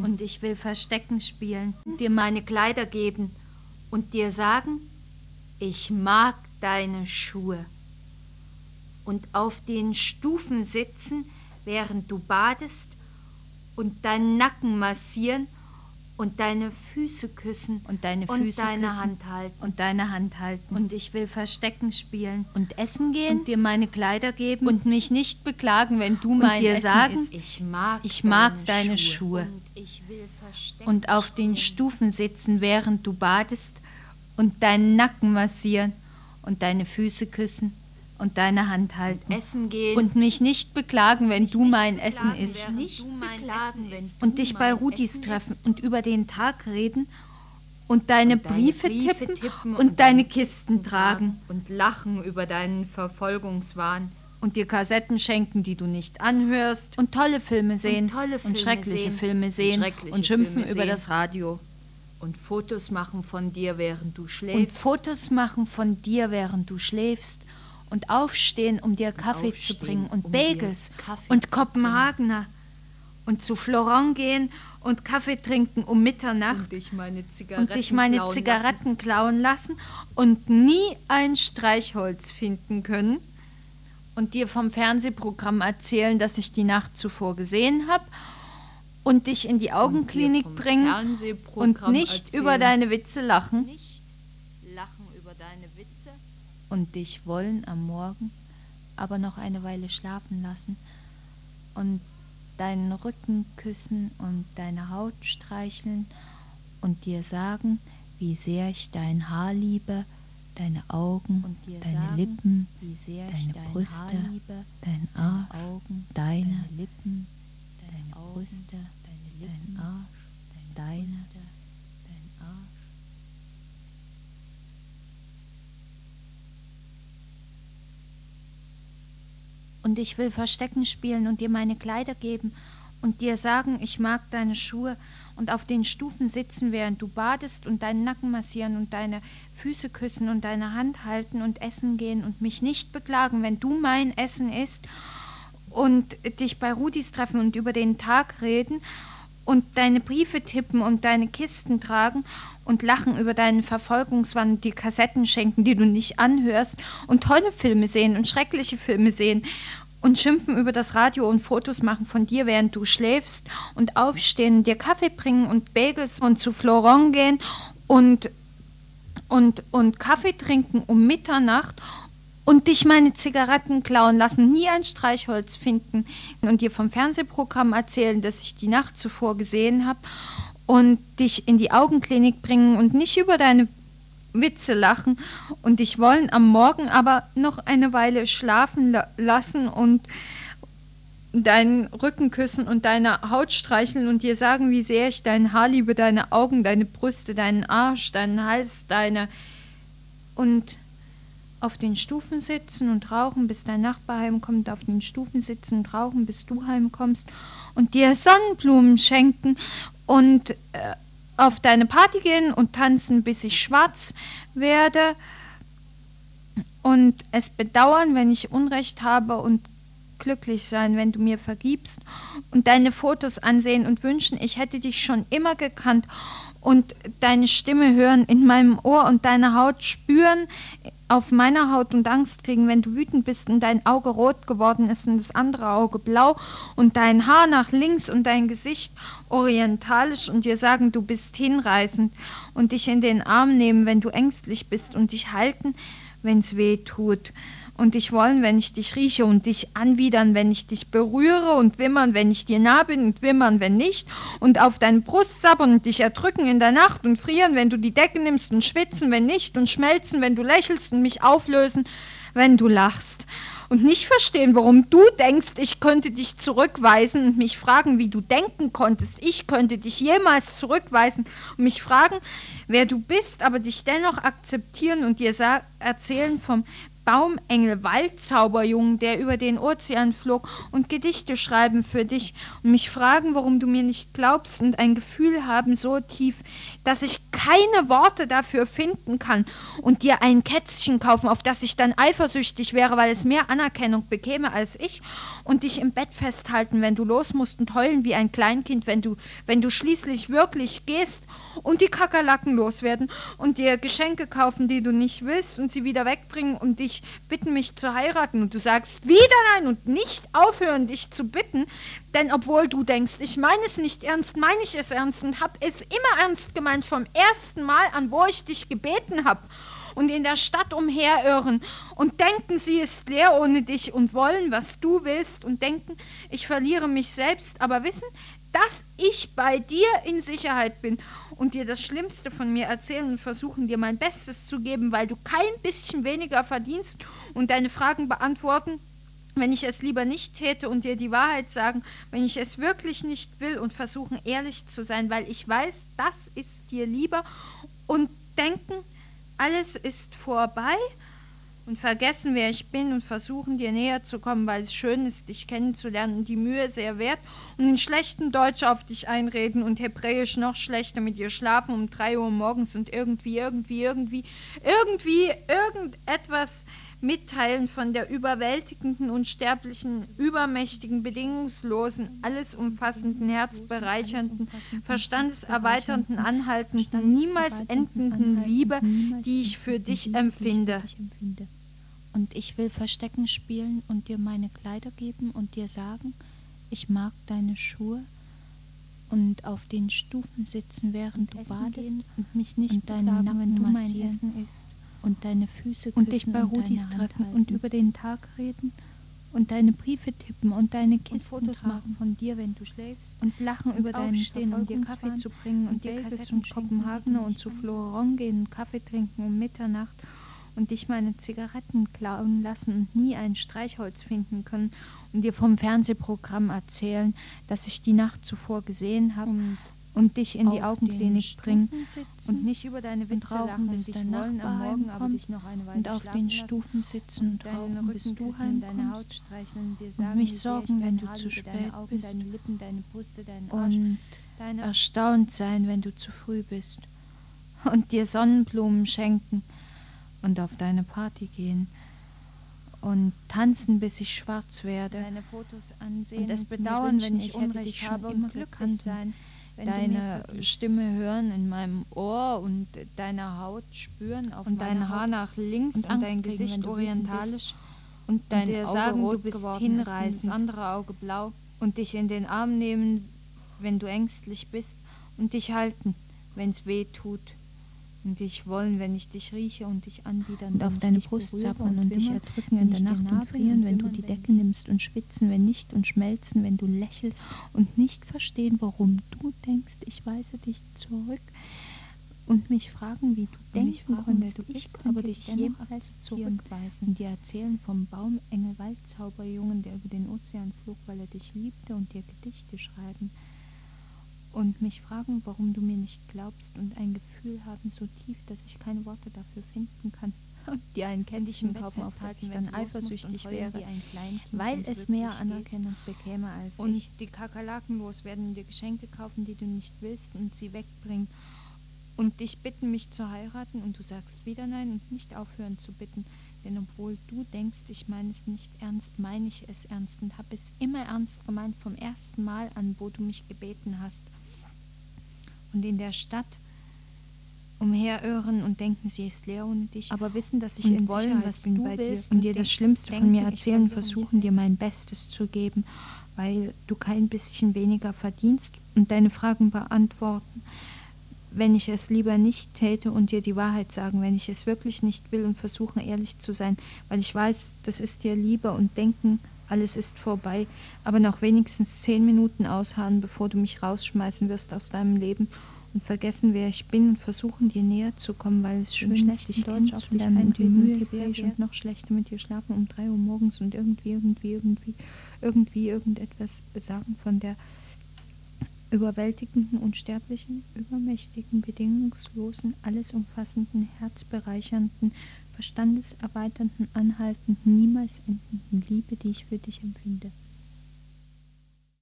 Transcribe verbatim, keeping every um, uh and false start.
halten. Und ich will Verstecken spielen, dir meine Kleider geben und dir sagen, ich mag deine Schuhe. Und auf den Stufen sitzen, während du badest und deinen Nacken massieren und deine Füße küssen und deine Füße und deine küssen Hand halten. Und deine Hand halten. Und ich will Verstecken spielen und essen gehen und dir meine Kleider geben und mich nicht beklagen, wenn du und mein dir Essen sagen, isst. ich mag, ich mag deine, deine Schuhe. Schuhe. Und ich will Verstecken Und auf den Stufen sitzen, während du badest und deinen Nacken massieren und deine Füße küssen und deine Hand halten. Essen gehen und mich nicht beklagen, wenn du mein Essen isst. isst. Nicht beklagen, wenn du Und dich bei mein Rudis Essen treffen isst. und über den Tag reden und deine, Und deine Briefe, Briefe tippen, tippen und, und deine deine Kisten tragen und lachen über deinen Verfolgungswahn und dir Kassetten schenken, die du nicht anhörst und tolle Filme sehen tolle Filme schreckliche sehen Filme und sehen und, schreckliche schimpfen Filme über sehen. das Radio und Fotos machen von dir, während du und schläfst. Fotos machen von dir, während du schläfst und aufstehen, um dir Kaffee aufstehen, zu bringen und um dir Bagels Kaffee und zu Kopenhagener und zu Florent gehen und Kaffee trinken um Mitternacht und dich meine Zigaretten, und dich meine klauen Zigaretten lassen. klauen lassen und nie ein Streichholz finden können und dir vom Fernsehprogramm erzählen, das ich die Nacht zuvor gesehen habe und dich in die Augenklinik vom bringen Fernsehprogramm und nicht erzählen. über deine Witze lachen Nicht lachen über deine Witze. und dich wollen am Morgen aber noch eine Weile schlafen lassen und deinen Rücken küssen und deine Haut streicheln und dir sagen, wie sehr ich dein Haar liebe, deine Augen, Und dir deine sagen, Lippen, wie sehr deine ich dein Brüste, Haar liebe, dein deine Arsch, Augen, deine, deine Lippen, deine deine Augen, Brüste, deine Lippen, dein Arsch, deine deine, Brüste, dein Arsch. und ich will Verstecken spielen und dir meine Kleider geben und dir sagen, ich mag deine Schuhe und auf den Stufen sitzen, während du badest und deinen Nacken massieren und deine Füße küssen und deine Hand halten und essen gehen und mich nicht beklagen, wenn du mein Essen isst und dich bei Rudis treffen und über den Tag reden und deine Briefe tippen und deine Kisten tragen und lachen über deinen Verfolgungswahn und die Kassetten schenken, die du nicht anhörst und tolle Filme sehen und schreckliche Filme sehen und schimpfen über das Radio und Fotos machen von dir, während du schläfst und aufstehen und dir Kaffee bringen und Bagels und zu Florent gehen und, und, und Kaffee trinken um Mitternacht und dich meine Zigaretten klauen lassen, nie ein Streichholz finden und dir vom Fernsehprogramm erzählen, das ich die Nacht zuvor gesehen habe und dich in die Augenklinik bringen und nicht über deine Witze lachen und dich wollen am Morgen aber noch eine Weile schlafen la- lassen und deinen Rücken küssen und deine Haut streicheln und dir sagen, wie sehr ich dein Haar liebe, deine Augen, deine Brüste, deinen Arsch, deinen Hals, deine und auf den Stufen sitzen und rauchen, bis dein Nachbar heimkommt, auf den Stufen sitzen und rauchen, bis du heimkommst und dir Sonnenblumen schenken und äh, auf deine Party gehen und tanzen, bis ich schwarz werde und es bedauern, wenn ich Unrecht habe und glücklich sein, wenn du mir vergibst und deine Fotos ansehen und wünschen, ich hätte dich schon immer gekannt und deine Stimme hören in meinem Ohr und deine Haut spüren auf meiner Haut und Angst kriegen, wenn du wütend bist und dein Auge rot geworden ist und das andere Auge blau und dein Haar nach links und dein Gesicht orientalisch und dir sagen, du bist hinreißend und dich in den Arm nehmen, wenn du ängstlich bist und dich halten, wenn es weh tut und dich wollen, wenn ich dich rieche und dich anwidern, wenn ich dich berühre und wimmern, wenn ich dir nah bin und wimmern, wenn nicht und auf deine Brust sabbern und dich erdrücken in der Nacht und frieren, wenn du die Decke nimmst und schwitzen, wenn nicht und schmelzen, wenn du lächelst und mich auflösen, wenn du lachst und nicht verstehen, warum du denkst, ich könnte dich zurückweisen und mich fragen, wie du denken konntest, ich könnte dich jemals zurückweisen und mich fragen, wer du bist, aber dich dennoch akzeptieren und dir sa- erzählen vom Baumengel, Waldzauberjungen, der über den Ozean flog, und Gedichte schreiben für dich und mich fragen, warum du mir nicht glaubst, und ein Gefühl haben so tief, dass ich keine Worte dafür finden kann, und dir ein Kätzchen kaufen, auf das ich dann eifersüchtig wäre, weil es mehr Anerkennung bekäme als ich, und dich im Bett festhalten, wenn du los musst, und heulen wie ein Kleinkind, wenn du, wenn du schließlich wirklich gehst, und die Kakerlaken loswerden und dir Geschenke kaufen, die du nicht willst, und sie wieder wegbringen und dich bitten, mich zu heiraten, und du sagst wieder nein und nicht aufhören, dich zu bitten, denn obwohl du denkst, ich meine es nicht ernst, meine ich es ernst und habe es immer ernst gemeint vom ersten Mal an, wo ich dich gebeten habe, und in der Stadt umherirren und denken, sie ist leer ohne dich, und wollen, was du willst, und denken, ich verliere mich selbst, aber wissen, dass ich bei dir in Sicherheit bin, und dir das Schlimmste von mir erzählen und versuchen, dir mein Bestes zu geben, weil du kein bisschen weniger verdienst, und deine Fragen beantworten, wenn ich es lieber nicht täte, und dir die Wahrheit sagen, wenn ich es wirklich nicht will, und versuchen, ehrlich zu sein, weil ich weiß, das ist dir lieber, und denken, alles ist vorbei, und vergessen, wer ich bin, und versuchen, dir näher zu kommen, weil es schön ist, dich kennenzulernen und die Mühe sehr wert, und in schlechtem Deutsch auf dich einreden und Hebräisch noch schlechter, mit dir schlafen um drei Uhr morgens und irgendwie, irgendwie, irgendwie, irgendwie, irgendetwas mitteilen von der überwältigenden, unsterblichen, übermächtigen, bedingungslosen, alles umfassenden, herzbereichernden, verstandeserweiternden, anhaltenden, niemals endenden Liebe, die ich für dich empfinde. Und ich will Verstecken spielen und dir meine Kleider geben und dir sagen, ich mag deine Schuhe, und auf den Stufen sitzen, während du badest, und mich nicht und deinen beklagen, Nacken wenn du mein massieren Essen isst, und deine Füße küssen und dich bei und Rudis deine Hand treffen halten. und über den Tag reden und deine Briefe tippen und deine und Kisten Fotos tragen machen von dir, wenn du schläfst, und lachen und über deinen aufstehen, um dir Kaffee Verfolgungswahn zu bringen, und und dir Vegas Kassetten und schenken, Kopenhagen die du und nicht zu annimmst. Florent gehen und Kaffee trinken um Mitternacht und dich meine Zigaretten klauen lassen und nie ein Streichholz finden können und dir vom Fernsehprogramm erzählen, das ich die Nacht zuvor gesehen habe, Und und dich in die auf Augenklinik den bringen Stufen sitzen und nicht über deine Witze rauchen, lachen bis und dich dein wollen am Nachbar Morgen, aber heimkommt dich noch eine Weile und auf schlafen den lassen Stufen sitzen und deinen rauchen, bis Rücken du küssen, deine Haut heimkommst streicheln und dir und sagen, mich wie sehr sorgen, ich wenn deine du Haare zu liebe, deine spät Augen, bist deine Lippen, deine Brüste, deinen Arsch, und deine erstaunt sein, wenn du zu früh bist und dir Sonnenblumen schenken und auf deine Party gehen und tanzen, bis ich schwarz werde, deine Fotos ansehen und es mir bedauern, wünschen, wenn ich hätte Unrecht dich schon habe, immer und glücklich gekannt. sein, wenn deine du mir vergibst. Stimme hören in meinem Ohr und deine Haut spüren auf und meiner dein Haar Haut nach links und und, Angst dein kriegen, Gesicht wenn du wütend orientalisch und dein und dir Auge sagen, rot du bist geworden ist und hinreißend, das andere Auge blau und dich in den Arm nehmen, wenn du ängstlich bist, und dich halten, wenn es weh tut, und dich wollen, wenn ich dich rieche, und dich anwidern, und wenn auf ich deine dich Brust berühre zappeln und dich wimmern, erdrücken wenn in der ich dir Nacht nah und bin, frieren, wenn du wimmern, die wenn Decke ich- nimmst und schwitzen, wenn nicht, und schmelzen, wenn du lächelst und nicht verstehen, warum du denkst, ich weise dich zurück, und mich fragen, wie du und mich denken fragen, wer konntest, du ich bist, könnte aber dich dich dennoch jemals akzeptieren zurückweisen. und dir erzählen vom Baumengel Waldzauberjungen, der über den Ozean flog, weil er dich liebte, und dir Gedichte schreiben und mich fragen, warum du mir nicht glaubst, und ein Gefühl haben so tief, dass ich keine Worte dafür finden kann, und dir ein Kännchen kaufen, auf das ich dann eifersüchtig wäre, wie ein Kleinkind, weil wenn du es mehr wirklich Anerkennung bekäme als und ich. die Kakerlaken loswerden, dir Geschenke kaufen, die du nicht willst, und sie wegbringen und dich bitten, mich zu heiraten, und du sagst wieder nein und nicht aufhören zu bitten, denn obwohl du denkst, ich meine es nicht ernst, meine ich es ernst und habe es immer ernst gemeint vom ersten Mal an, wo du mich gebeten hast. Und in der Stadt umherirren und denken, sie ist leer ohne dich, Aber wissen, dass ich und in wollen, Sicherheit was bin du bei willst, dir, und und dir das denk- Schlimmste von denken, mir ich erzählen, verliere mich versuchen, dir selbst. mein Bestes zu geben, weil du kein bisschen weniger verdienst, und deine Fragen beantworten, wenn ich es lieber nicht täte, und dir die Wahrheit sagen, wenn ich es wirklich nicht will, und versuchen, ehrlich zu sein, weil ich weiß, das ist dir lieber, und denken, alles ist vorbei, aber noch wenigstens zehn Minuten ausharren, bevor du mich rausschmeißen wirst aus deinem Leben, und vergessen, wer ich bin, und versuchen, dir näher zu kommen, weil es schön ist, dich Deutsch auf dich kennenzulernen, und die einreden, Mühe Hebräisch sehr und wert, noch schlechter mit dir schlafen um drei Uhr morgens und irgendwie, irgendwie, irgendwie, irgendwie irgendetwas sagen von der überwältigenden, unsterblichen, übermächtigen, bedingungslosen, alles umfassenden, herzbereichernden, verstandeserweiternden, anhaltenden, niemals endenden Liebe, die ich für dich empfinde.